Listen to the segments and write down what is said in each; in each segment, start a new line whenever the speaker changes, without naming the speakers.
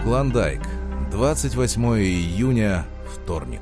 Клондайк. 28 июня, вторник.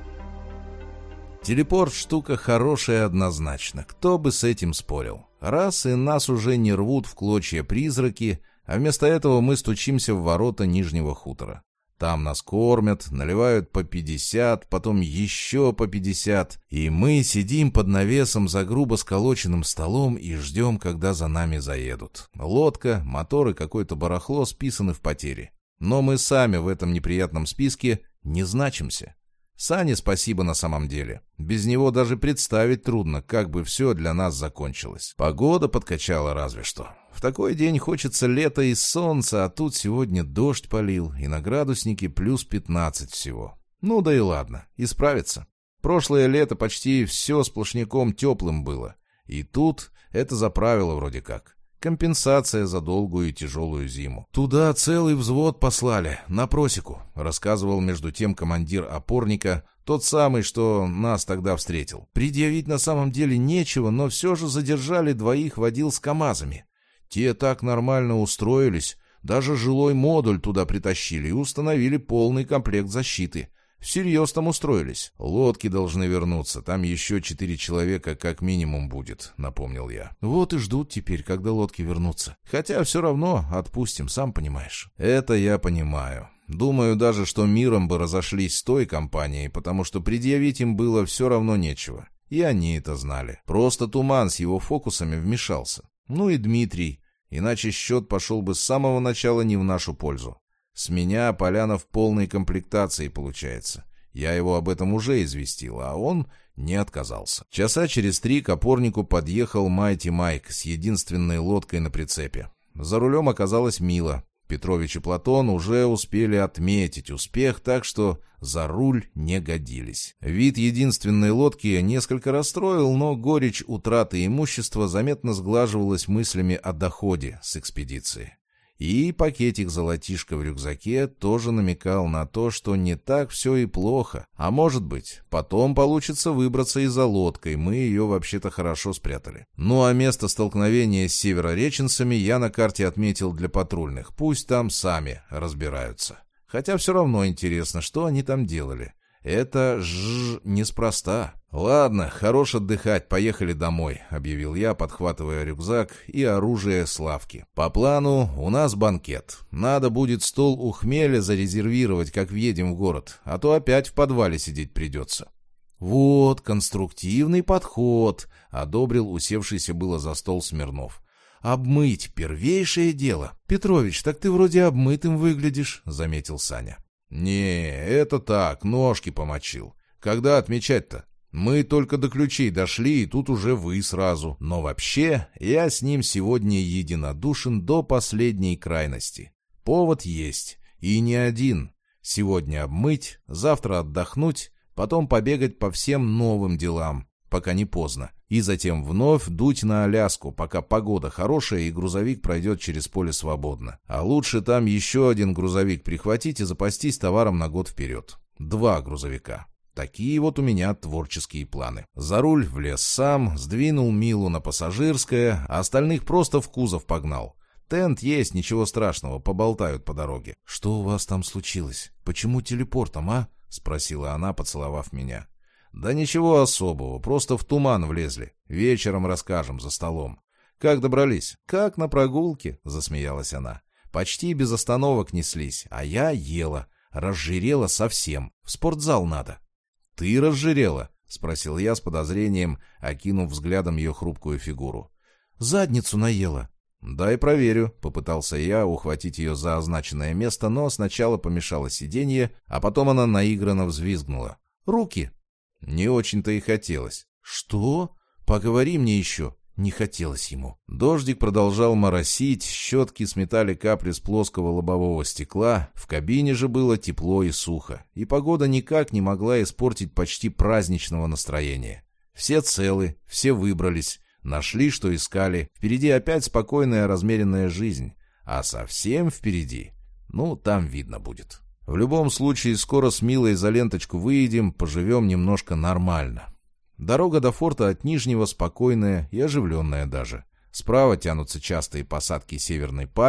Телепорт штука хорошая однозначно, кто бы с этим спорил. Раз и нас уже не рвут в клочья призраки, а вместо этого мы стучимся в ворота Нижнего хутора. Там нас кормят, наливают по 50, потом еще по 50, и мы сидим под навесом за грубо сколоченным столом и ждем, когда за нами заедут. Лодка, мотор и какое-то барахло списаны в потери. Но мы сами в этом неприятном списке не значимся. Сане спасибо на самом деле. Без него даже представить трудно, как бы все для нас закончилось. Погода подкачала разве что. В такой день хочется лета и солнца, а тут сегодня дождь полил, и на градуснике плюс 15 всего. Ну да и ладно, исправится. Прошлое лето почти все сплошняком теплым было. И тут это за правило вроде как. Компенсация за долгую и тяжелую зиму. «Туда целый взвод послали, на просеку», — рассказывал между тем командир опорника, тот самый, что нас тогда встретил. Предъявить на самом деле нечего, но все же задержали двоих водил с КАМАЗами. Те так нормально устроились, даже жилой модуль туда притащили и установили полный комплект защиты. Всерьез там устроились. Лодки должны вернуться, там еще 4 человека как минимум будет, напомнил я. Вот и ждут теперь, когда лодки вернутся. Хотя все равно отпустим, сам понимаешь. Это я понимаю. Думаю даже, что миром бы разошлись с той компанией, потому что предъявить им было все равно нечего. И они это знали. Просто Туман с его фокусами вмешался. Ну и Дмитрий. Иначе счет пошел бы с самого начала не в нашу пользу. С меня Поляна в полной комплектации получается. Я его об этом уже известил, а он не отказался. Часа через 3 к опорнику подъехал Майти Майк с единственной лодкой на прицепе. За рулем оказалась Мила. Петрович и Платон уже успели отметить успех, так что за руль не годились. Вид единственной лодки несколько расстроил, но горечь утраты имущества заметно сглаживалась мыслями о доходе с экспедиции. И пакетик золотишка в рюкзаке тоже намекал на то, что не так все и плохо. А может быть, потом получится выбраться и за лодкой, мы ее вообще-то хорошо спрятали. Ну а место столкновения с северореченцами я на карте отметил для патрульных, пусть там сами разбираются. Хотя все равно интересно, что они там делали. Это неспроста. «Ладно, хорош отдыхать, поехали домой», — объявил я, подхватывая рюкзак и оружие с лавки. «По плану у нас банкет. Надо будет стол у Хмеля зарезервировать, как въедем в город, а то опять в подвале сидеть придется». «Вот, конструктивный подход», — одобрил усевшийся было за стол Смирнов. «Обмыть — первейшее дело». «Петрович, так ты вроде обмытым выглядишь», — заметил Саня. «Не, это так, ножки помочил. Когда отмечать-то? Мы только до ключей дошли, и тут уже вы сразу. Но вообще, я с ним сегодня единодушен до последней крайности. Повод есть, и не один. Сегодня обмыть, завтра отдохнуть, потом побегать по всем новым делам, пока не поздно. И затем вновь дуть на Аляску, пока погода хорошая и грузовик пройдет через поле свободно. А лучше там еще один грузовик прихватить и запастись товаром на год вперед. 2 грузовика. Такие вот у меня творческие планы. За руль влез сам, сдвинул Милу на пассажирское, а остальных просто в кузов погнал. Тент есть, ничего страшного, поболтают по дороге. «Что у вас там случилось? Почему телепортом, а?» — спросила она, поцеловав меня. «Да ничего особого, просто в туман влезли. Вечером расскажем за столом». «Как добрались?» «Как на прогулке», — засмеялась она. «Почти без остановок неслись, а я ела. Разжирела совсем. В спортзал надо». «Ты разжирела?» — спросил я с подозрением, окинув взглядом ее хрупкую фигуру. «Задницу наела». «Дай проверю», — попытался я ухватить ее за означенное место, но сначала помешало сиденье, а потом она наигранно взвизгнула. «Руки!» Не очень-то и хотелось. «Что? Поговори мне еще!» Не хотелось ему. Дождик продолжал моросить, щетки сметали капли с плоского лобового стекла, в кабине же было тепло и сухо, и погода никак не могла испортить почти праздничного настроения. Все целы, все выбрались, нашли, что искали, впереди опять спокойная размеренная жизнь, а совсем впереди, там видно будет. В любом случае, скоро с Милой за ленточку выедем, поживем немножко нормально. Дорога до форта от Нижнего спокойная и оживленная даже. Справа тянутся частые посадки северной пальмы,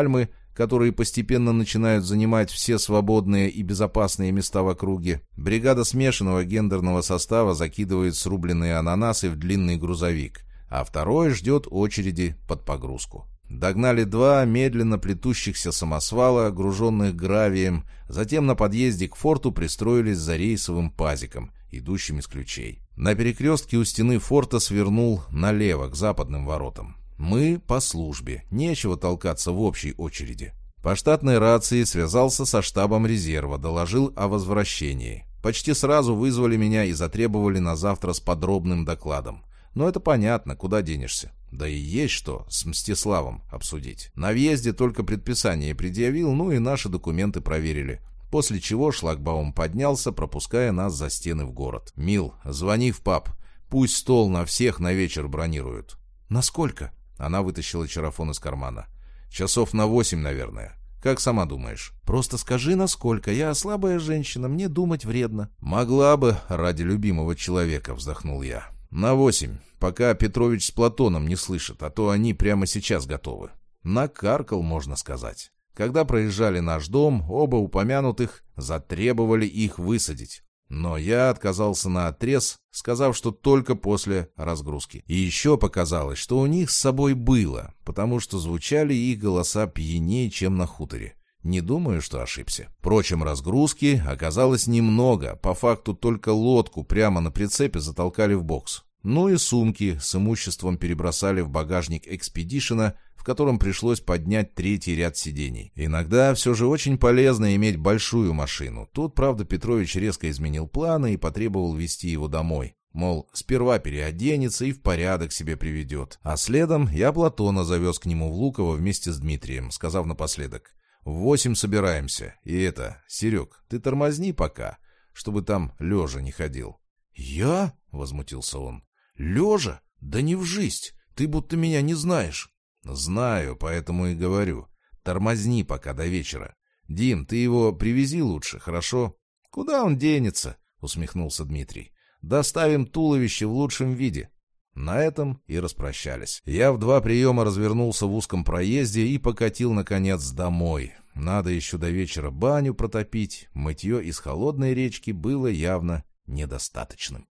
которые постепенно начинают занимать все свободные и безопасные места в округе, бригада смешанного гендерного состава закидывает срубленные ананасы в длинный грузовик, а второй ждет очереди под погрузку. Догнали 2 медленно плетущихся самосвала, груженных гравием, затем на подъезде к форту пристроились за рейсовым пазиком, идущим из ключей. На перекрестке у стены форта свернул налево, к западным воротам. Мы по службе, нечего толкаться в общей очереди. По штатной рации связался со штабом резерва, доложил о возвращении. Почти сразу вызвали меня и затребовали на завтра с подробным докладом. Но это понятно, куда денешься. Да и есть что с Мстиславом обсудить. На въезде только предписание предъявил, ну и наши документы проверили. После чего шлагбаум поднялся, пропуская нас за стены в город. «Мил, звони в паб. Пусть стол на всех на вечер бронируют». «Насколько?» Она вытащила чарафон из кармана. «Часов на 8, наверное. Как сама думаешь?» «Просто скажи, насколько. Я слабая женщина, мне думать вредно». «Могла бы, ради любимого человека», — вздохнул я. «На 8, пока Петрович с Платоном не слышат, а то они прямо сейчас готовы». Накаркал, можно сказать. Когда проезжали наш дом, оба упомянутых затребовали их высадить. Но я отказался наотрез, сказав, что только после разгрузки. И еще показалось, что у них с собой было, потому что звучали их голоса пьянее, чем на хуторе. Не думаю, что ошибся. Впрочем, разгрузки оказалось немного, по факту только лодку прямо на прицепе затолкали в бокс. Ну и сумки с имуществом перебросали в багажник экспедишена, в котором пришлось поднять 3-й ряд сидений. Иногда все же очень полезно иметь большую машину. Тут, правда, Петрович резко изменил планы и потребовал везти его домой. Мол, сперва переоденется и в порядок себе приведет. А следом я Платона завез к нему в Луково вместе с Дмитрием, сказав напоследок: «В 8 собираемся. И это, Серег, ты тормозни пока, чтобы там лежа не ходил». «Я?» — возмутился он. «Лежа? Да не в жизнь. Ты будто меня не знаешь». «Знаю, поэтому и говорю. Тормозни пока до вечера. Дим, ты его привези лучше, хорошо?» «Куда он денется?» — усмехнулся Дмитрий. «Доставим туловище в лучшем виде». На этом и распрощались. Я в 2 приема развернулся в узком проезде и покатил, наконец, домой. Надо еще до вечера баню протопить. Мытье из холодной речки было явно недостаточным.